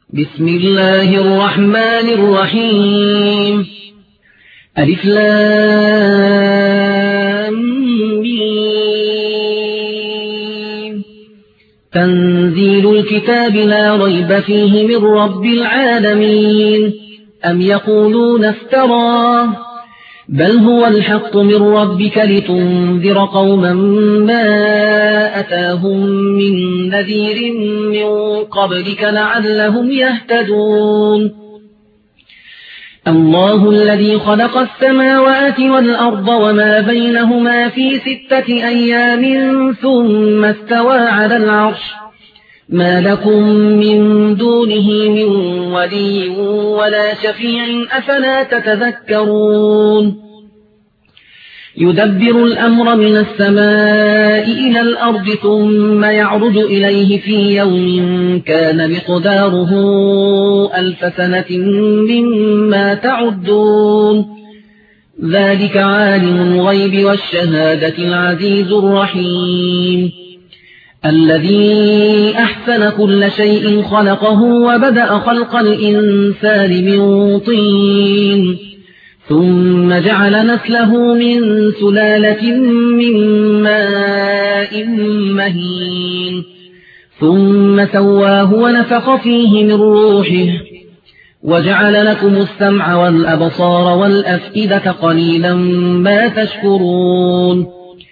بسم الله الرحمن الرحيم. ألف لام ميم. تنزيل الكتاب لا ريب فيه من رب العالمين. أم يقولون افتراه بل هو الحق من ربك لتنذر قوما ما أتاهم من نذير من قبلك لعلهم يهتدون. الله الذي خلق السماوات والأرض وما بينهما في 6 أيام ثم استوى على العرش ما لكم من دونه من ولي ولا شفيع أفلا تتذكرون. يدبر الأمر من السماء إلى الأرض ثم يعرج إليه في يوم كان مقداره 1000 سنة مما تعدون. ذلك عالم الغيب والشهادة العزيز الرحيم. الذي أحسن كل شيء خلقه وبدأ خلق الإنسان من طين ثم جعل نسله من سلالة من ماء مهين ثم سواه ونفخ فيه من روحه وجعل لكم السمع والأبصار والأفئدة قليلا ما تشكرون.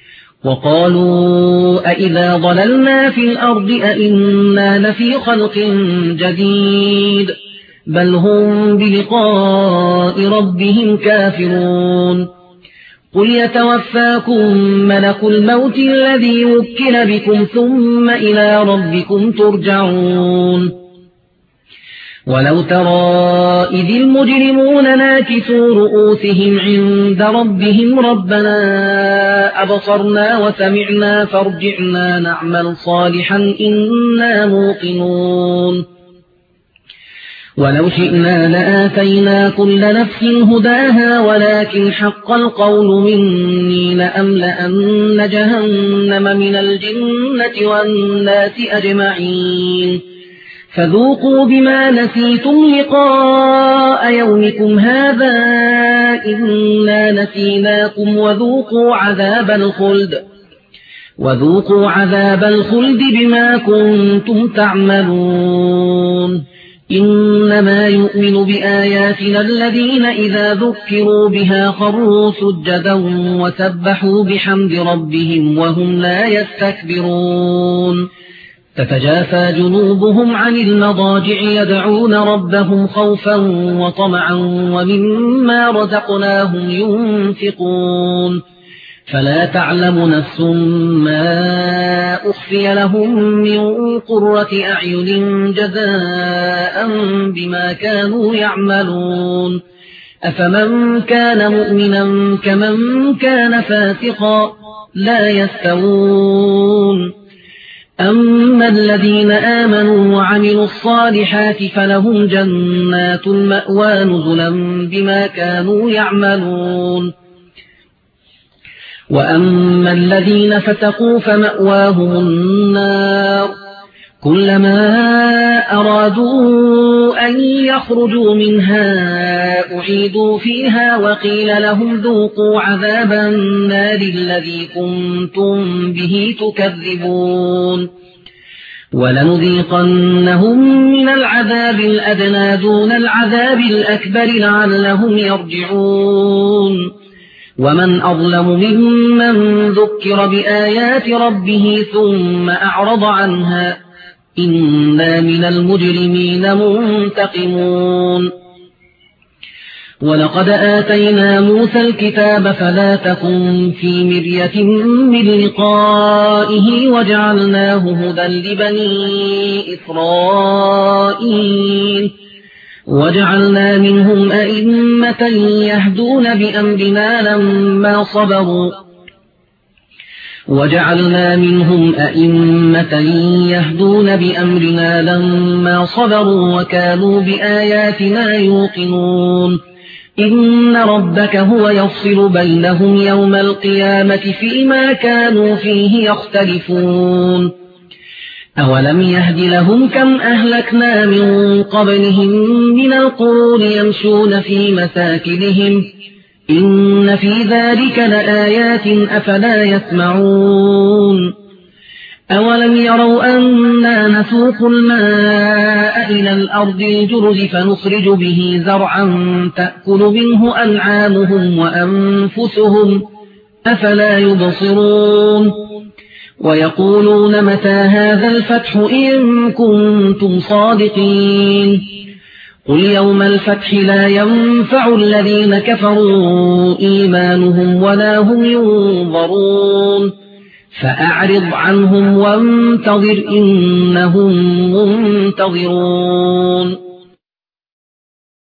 وقالوا أئذا ضللنا في الأرض أئنا لفي خلق جديد بل هم بلقاء ربهم كافرون. قل يتوفاكم ملك الموت الذي وكل بكم ثم إلى ربكم ترجعون. ولو ترى إذ المجرمون ناكسوا رؤوسهم عند ربهم ربنا أبصرنا وسمعنا فارجعنا نعمل صالحا إنا موقنون. ولو شئنا لآتينا كل نفس هداها ولكن حق القول مني لأملأن جهنم من الجنة والناس أجمعين. فذوقوا بما نسيتم لقاء يومكم هذا إنا نسيناكم وذوقوا عذاب الخلد بما كنتم تعملون. إنما يؤمن بآياتنا الذين إذا ذكروا بها خروا سجدا وسبحوا بحمد ربهم وهم لا يستكبرون. تتجافى جنوبهم عن المضاجع يدعون ربهم خوفا وطمعا ومما رزقناهم ينفقون. فلا تعلم نفس ما أخفي لهم من قرة أعين جزاء بما كانوا يعملون. أفمن كان مؤمنا كمن كان فاسقا لا يستوون. أما الذين آمنوا وعملوا الصالحات فلهم جنات المأوى نزلا بما كانوا يعملون. وأما الذين فسقوا فمأواهم النار كلما أرادوا أن يخرجوا منها أعيدوا فيها وقيل لهم ذوقوا عذاب النار الذي كنتم به تكذبون. ولنذيقنهم من العذاب الأدنى دون العذاب الأكبر لعلهم يرجعون. ومن أظلم ممن ذكر بآيات ربه ثم أعرض عنها إنا من المجرمين منتقمون. ولقد آتينا موسى الكتاب فلا تكن في مرية من لقائه وجعلناه هدى لبني إسرائيل وجعلنا منهم أئمة يهدون بأمرنا لما صبروا وكانوا بآياتنا يوقنون. إن ربك هو يفصل بينهم يوم القيامة فيما كانوا فيه يختلفون. أولم يهد لهم كم أهلكنا من قبلهم من القرون يمشون في مساكنهم إن في ذلك لآيات أفلا يسمعون أولم يروا أنا نسوق الماء إلى الأرض الجرز فنخرج به زرعا تأكل منه أنعامهم وأنفسهم أفلا يبصرون ويقولون متى هذا الفتح إن كنتم صادقين قل يوم الفتح لا ينفع الذين كفروا إيمانهم ولا هم ينظرون فأعرض عنهم وانتظر إنهم منتظرون